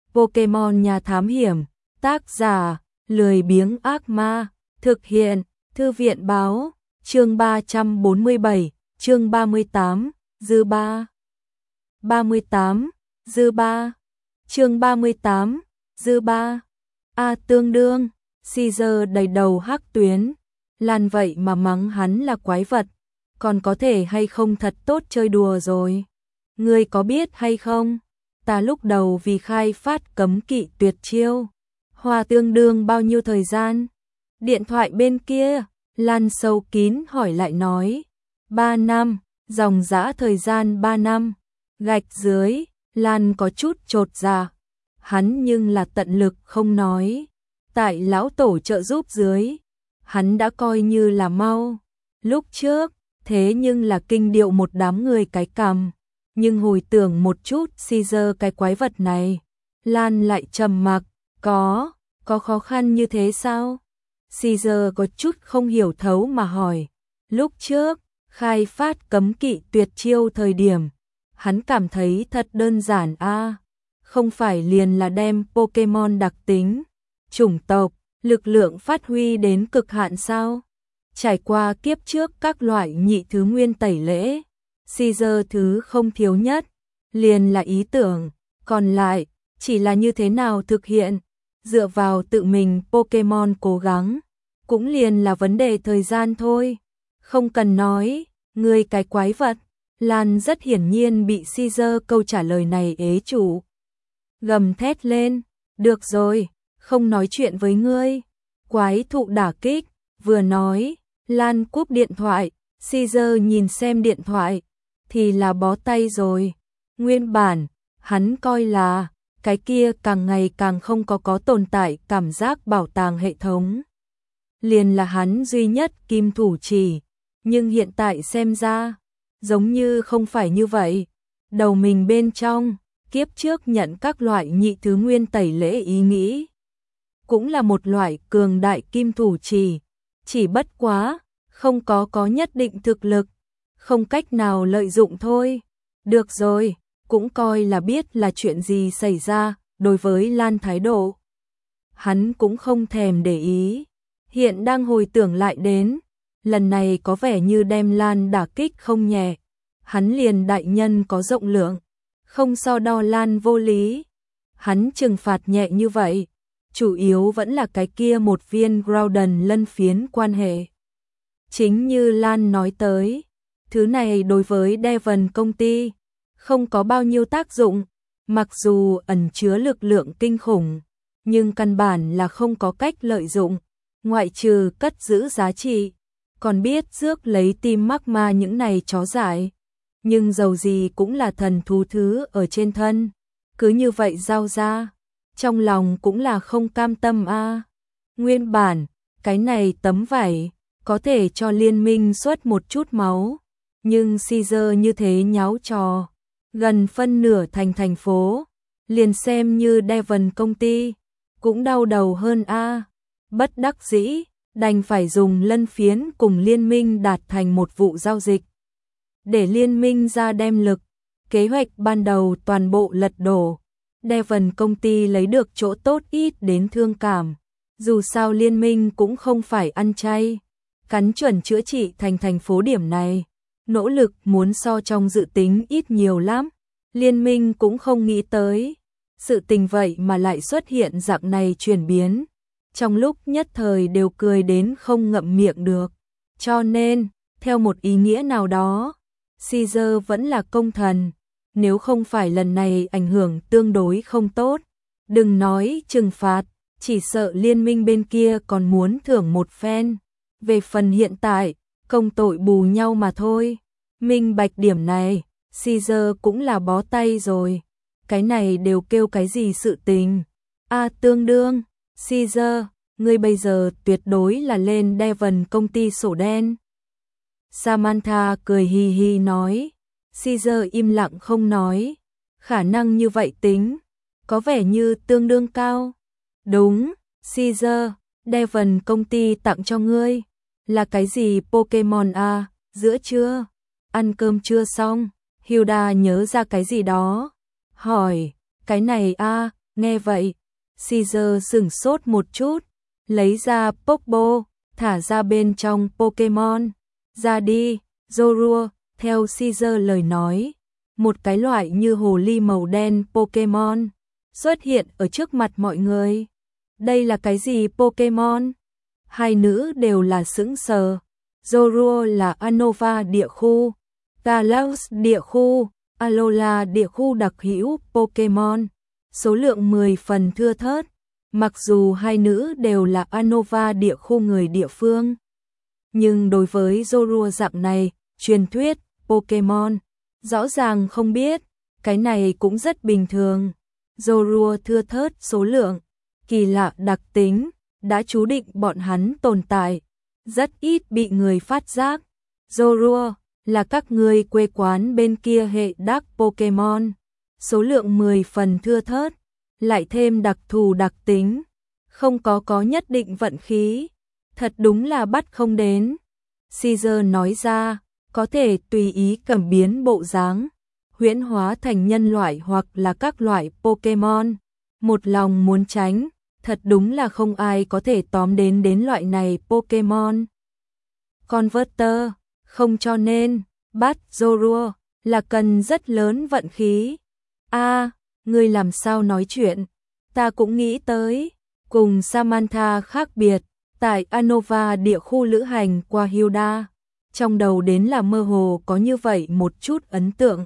Pokemon nhà thám hiểm, tác giả, lười biếng ác ma, thực hiện, thư viện báo, chương 347, chương 38, dư ba. 38, dư ba. Chương 38, dư ba. Tương đương, Caesar đầy đầu hắc tuyến, Lan vậy mà mắng hắn là quái vật, còn có thể hay không thật tốt chơi đùa rồi. Ngươi có biết hay không, ta lúc đầu vì khai phát cấm kỵ tuyệt chiêu, hoa tương đương bao nhiêu thời gian? Điện thoại bên kia, Lan sâu kín hỏi lại nói, 3 năm, dòng dã thời gian 3 năm. Gạch dưới, Lan có chút chột dạ, hắn nhưng là tận lực không nói. Tại lão tổ trợ giúp dưới, hắn đã coi như là mau. Lúc trước, thế nhưng là kinh điệu một đám người cái cằm. Nhưng hồi tưởng một chút Caesar cái quái vật này, Lan lại trầm mặc, có khó khăn như thế sao? Caesar có chút không hiểu thấu mà hỏi, lúc trước, khai phát cấm kỵ tuyệt chiêu thời điểm, hắn cảm thấy thật đơn giản không phải liền là đem Pokemon đặc tính, chủng tộc, lực lượng phát huy đến cực hạn sao? Trải qua kiếp trước các loại nhị thứ nguyên tẩy lễ, Caesar thứ không thiếu nhất, liền là ý tưởng, còn lại, chỉ là như thế nào thực hiện, dựa vào tự mình Pokemon cố gắng, cũng liền là vấn đề thời gian thôi. Không cần nói, ngươi cái quái vật. Lan rất hiển nhiên bị Caesar câu trả lời này ế chủ. Gầm thét lên, được rồi, không nói chuyện với ngươi. Quái thụ đả kích, vừa nói, Lan cúp điện thoại, Caesar nhìn xem điện thoại, thì là bó tay rồi. Nguyên bản, hắn coi là, cái kia càng ngày càng không có tồn tại cảm giác bảo tàng hệ thống. Liền là hắn duy nhất kim thủ chỉ, nhưng hiện tại xem ra, giống như không phải như vậy. Đầu mình bên trong, kiếp trước nhận các loại nhị thứ nguyên tẩy lễ ý nghĩ. Cũng là một loại cường đại kim thủ chỉ bất quá, không có nhất định thực lực, không cách nào lợi dụng thôi. Được rồi, cũng coi là biết là chuyện gì xảy ra, đối với Lan thái độ. Hắn cũng không thèm để ý, hiện đang hồi tưởng lại đến, lần này có vẻ như đem Lan đả kích không nhẹ. Hắn liền đại nhân có rộng lượng, không so đo Lan vô lý. Hắn trừng phạt nhẹ như vậy, chủ yếu vẫn là cái kia một viên Groudon lân phiến quan hệ. Chính như Lan nói tới, thứ này đối với Devon công ty không có bao nhiêu tác dụng, mặc dù ẩn chứa lực lượng kinh khủng, nhưng căn bản là không có cách lợi dụng, ngoại trừ cất giữ giá trị, còn biết rước lấy tim magma những này chó dại. Nhưng dầu gì cũng là thần thú thứ ở trên thân, cứ như vậy giao ra, trong lòng cũng là không cam tâm Nguyên bản, cái này tấm vải, có thể cho liên minh xuất một chút máu, nhưng Caesar như thế nháo trò, gần phân nửa thành phố, liền xem như Devon công ty, cũng đau đầu hơn bất đắc dĩ, đành phải dùng lân phiến cùng liên minh đạt thành một vụ giao dịch. Để liên minh ra đem lực, kế hoạch ban đầu toàn bộ lật đổ. Devon công ty lấy được chỗ tốt ít đến thương cảm. Dù sao liên minh cũng không phải ăn chay. Cắn chuẩn chữa trị thành phố điểm này. Nỗ lực muốn so trong dự tính ít nhiều lắm. Liên minh cũng không nghĩ tới. Sự tình vậy mà lại xuất hiện dạng này chuyển biến. Trong lúc nhất thời đều cười đến không ngậm miệng được. Cho nên, theo một ý nghĩa nào đó, Caesar vẫn là công thần, nếu không phải lần này ảnh hưởng tương đối không tốt, đừng nói trừng phạt, chỉ sợ liên minh bên kia còn muốn thưởng một phen. Về phần hiện tại, công tội bù nhau mà thôi. Minh bạch điểm này, Caesar cũng là bó tay rồi. Cái này đều kêu cái gì sự tình? Tương đương, Caesar, ngươi bây giờ tuyệt đối là lên Devon công ty sổ đen. Samantha cười hi hi nói, Caesar im lặng không nói, khả năng như vậy tính, có vẻ như tương đương cao. Đúng, Caesar, Devon công ty tặng cho ngươi, là cái gì Pokemon giữa trưa, ăn cơm chưa xong, Hilda nhớ ra cái gì đó, hỏi, cái này Nghe vậy, Caesar sửng sốt một chút, lấy ra Popo, thả ra bên trong Pokemon. Ra đi, Zorua, theo Caesar lời nói, một cái loại như hồ ly màu đen Pokemon xuất hiện ở trước mặt mọi người. Đây là cái gì Pokemon? Hai nữ đều là sững sờ. Zorua là Unova địa khu, Galax địa khu, Alola địa khu đặc hữu Pokemon, số lượng 10 phần thưa thớt. Mặc dù hai nữ đều là Unova địa khu người địa phương, nhưng đối với Zorua dạng này, truyền thuyết Pokemon rõ ràng không biết, cái này cũng rất bình thường. Zorua thưa thớt số lượng, kỳ lạ đặc tính, đã chú định bọn hắn tồn tại, rất ít bị người phát giác. Zorua là các người quê quán bên kia hệ Dark Pokemon, số lượng 10 phần thưa thớt, lại thêm đặc thù đặc tính, không có nhất định vận khí, thật đúng là bắt không đến. Caesar nói ra, có thể tùy ý cẩm biến bộ dáng, huyễn hóa thành nhân loại hoặc là các loại Pokemon, một lòng muốn tránh, thật đúng là không ai có thể tóm đến loại này Pokemon. Converter, không cho nên, bắt Zorua là cần rất lớn vận khí. Ngươi làm sao nói chuyện? Ta cũng nghĩ tới, cùng Samantha khác biệt, tại Unova địa khu lữ hành qua Hilda, trong đầu đến là mơ hồ có như vậy một chút ấn tượng.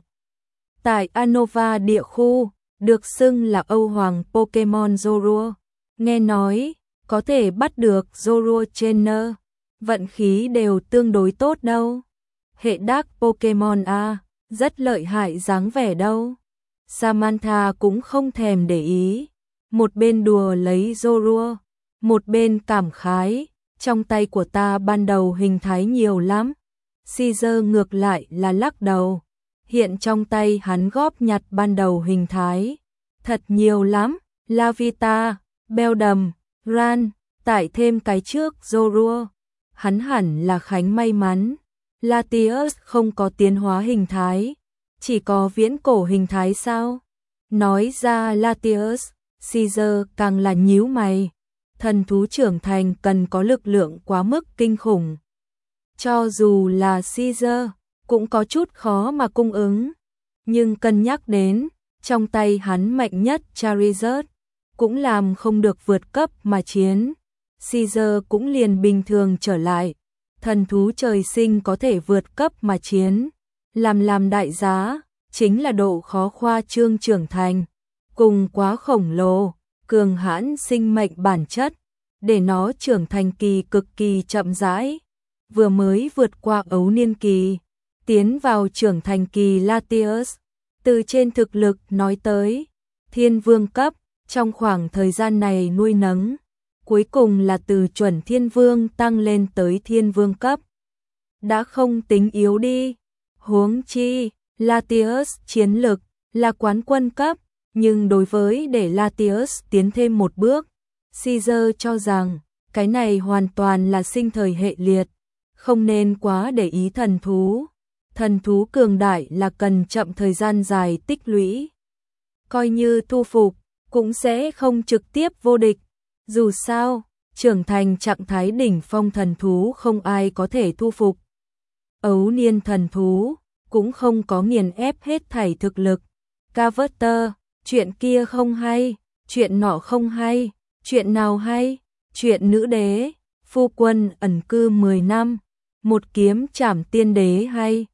Tại Unova địa khu, được xưng là Âu Hoàng Pokemon Zorua, nghe nói, có thể bắt được Zorua Trainer, vận khí đều tương đối tốt đâu. Hệ Dark Pokemon rất lợi hại dáng vẻ đâu. Samantha cũng không thèm để ý, một bên đùa lấy Zorua, một bên cảm khái, trong tay của ta ban đầu hình thái nhiều lắm. Caesar ngược lại là lắc đầu, hiện trong tay hắn góp nhặt ban đầu hình thái, thật nhiều lắm, Lavita, Beldum, Ran, tải thêm cái trước Zorua, hắn hẳn là Khánh may mắn. Latios không có tiến hóa hình thái, chỉ có viễn cổ hình thái sao? Nói ra Latios, Caesar càng là nhíu mày. Thần thú trưởng thành cần có lực lượng quá mức kinh khủng. Cho dù là Caesar, cũng có chút khó mà cung ứng. Nhưng cân nhắc đến, trong tay hắn mạnh nhất Charizard, cũng làm không được vượt cấp mà chiến. Caesar cũng liền bình thường trở lại. Thần thú trời sinh có thể vượt cấp mà chiến. Làm đại giá, chính là độ khó khoa trương trưởng thành. Cùng quá khổng lồ, cường hãn sinh mệnh bản chất, để nó trưởng thành kỳ cực kỳ chậm rãi. Vừa mới vượt qua ấu niên kỳ, tiến vào trưởng thành kỳ Latios. Từ trên thực lực nói tới, thiên vương cấp, trong khoảng thời gian này nuôi nấng, cuối cùng là từ chuẩn thiên vương tăng lên tới thiên vương cấp. Đã không tính yếu đi, huống chi, Latios chiến lực là quán quân cấp, nhưng đối với để Latios tiến thêm một bước, Caesar cho rằng, cái này hoàn toàn là sinh thời hệ liệt, không nên quá để ý thần thú. Thần thú cường đại là cần chậm thời gian dài tích lũy. Coi như thu phục, cũng sẽ không trực tiếp vô địch. Dù sao, trưởng thành trạng thái đỉnh phong thần thú không ai có thể thu phục. Ấu niên thần thú, cũng không có nghiền ép hết thảy thực lực. Carver, chuyện kia không hay, chuyện nọ không hay, chuyện nào hay, chuyện nữ đế, phu quân ẩn cư 10 năm, một kiếm trảm tiên đế hay.